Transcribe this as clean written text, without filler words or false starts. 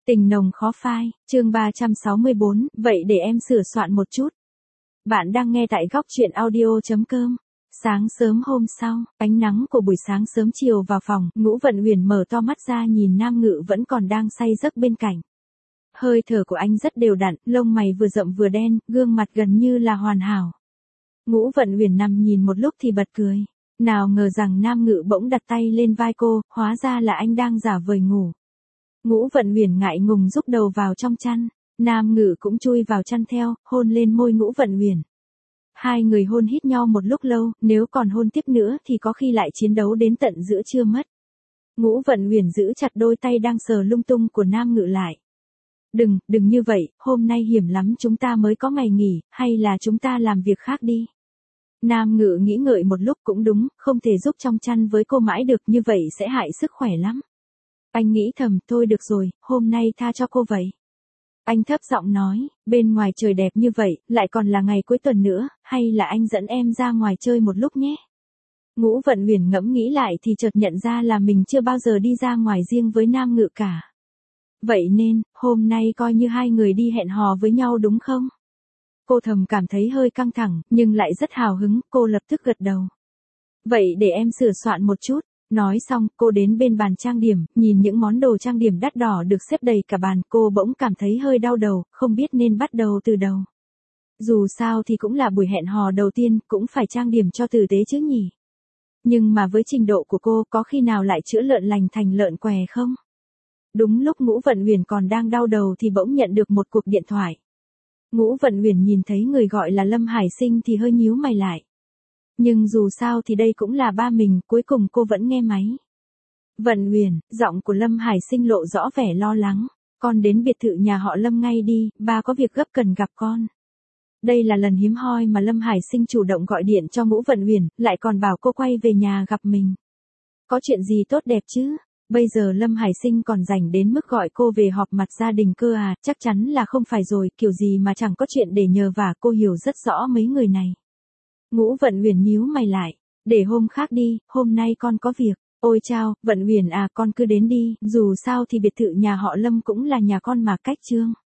Tình nồng khó phai, chương 364, vậy để em sửa soạn một chút. Bạn đang nghe tại góc truyện audio.com. Sáng sớm hôm sau, ánh nắng của buổi sáng sớm chiều vào phòng, Ngũ Vận Huyền mở to mắt ra nhìn Nam Ngự vẫn còn đang say giấc bên cạnh. Hơi thở của anh rất đều đặn, lông mày vừa rậm vừa đen, gương mặt gần như là hoàn hảo. Ngũ Vận Huyền nằm nhìn một lúc thì bật cười. Nào ngờ rằng Nam Ngự bỗng đặt tay lên vai cô, hóa ra là anh đang giả vời ngủ. Ngũ Vận Huyền ngại ngùng rúc đầu vào trong chăn, Nam Ngự cũng chui vào chăn theo, hôn lên môi Ngũ Vận Huyền. Hai người hôn hít nhau một lúc lâu, nếu còn hôn tiếp nữa thì có khi lại chiến đấu đến tận giữa trưa mất. Ngũ Vận Huyền giữ chặt đôi tay đang sờ lung tung của Nam Ngự lại. Đừng như vậy, hôm nay hiểm lắm, chúng ta mới có ngày nghỉ, hay là chúng ta làm việc khác đi. Nam Ngự nghĩ ngợi một lúc cũng đúng, không thể giúp trong chăn với cô mãi được, như vậy sẽ hại sức khỏe lắm. Anh nghĩ thầm, thôi được rồi, hôm nay tha cho cô vậy. Anh thấp giọng nói, bên ngoài trời đẹp như vậy, lại còn là ngày cuối tuần nữa, hay là anh dẫn em ra ngoài chơi một lúc nhé. Ngũ Vận Huyền ngẫm nghĩ lại thì chợt nhận ra là mình chưa bao giờ đi ra ngoài riêng với Nam Ngự cả. Vậy nên, hôm nay coi như hai người đi hẹn hò với nhau đúng không? Cô thầm cảm thấy hơi căng thẳng, nhưng lại rất hào hứng, cô lập tức gật đầu. Vậy để em sửa soạn một chút. Nói xong, cô đến bên bàn trang điểm, nhìn những món đồ trang điểm đắt đỏ được xếp đầy cả bàn, cô bỗng cảm thấy hơi đau đầu, không biết nên bắt đầu từ đâu. Dù sao thì cũng là buổi hẹn hò đầu tiên, cũng phải trang điểm cho tử tế chứ nhỉ. Nhưng mà với trình độ của cô, có khi nào lại chữa lợn lành thành lợn què không? Đúng lúc Ngũ Vận Huyền còn đang đau đầu thì bỗng nhận được một cuộc điện thoại. Ngũ Vận Huyền nhìn thấy người gọi là Lâm Hải Sinh thì hơi nhíu mày lại. Nhưng dù sao thì đây cũng là ba mình, cuối cùng cô vẫn nghe máy. Vận Huyền, giọng của Lâm Hải Sinh lộ rõ vẻ lo lắng. Con đến biệt thự nhà họ Lâm ngay đi, ba có việc gấp cần gặp con. Đây là lần hiếm hoi mà Lâm Hải Sinh chủ động gọi điện cho Ngũ Vận Huyền, lại còn bảo cô quay về nhà gặp mình. Có chuyện gì tốt đẹp chứ? Bây giờ Lâm Hải Sinh còn rảnh đến mức gọi cô về họp mặt gia đình cơ à, chắc chắn là không phải rồi, kiểu gì mà chẳng có chuyện để nhờ vả, cô hiểu rất rõ mấy người này. Ngũ Vận Huyền nhíu mày lại, để hôm khác đi, hôm nay con có việc. Ôi chao, Vận Huyền à, con cứ đến đi, dù sao thì biệt thự nhà họ Lâm cũng là nhà con mà, cách Trương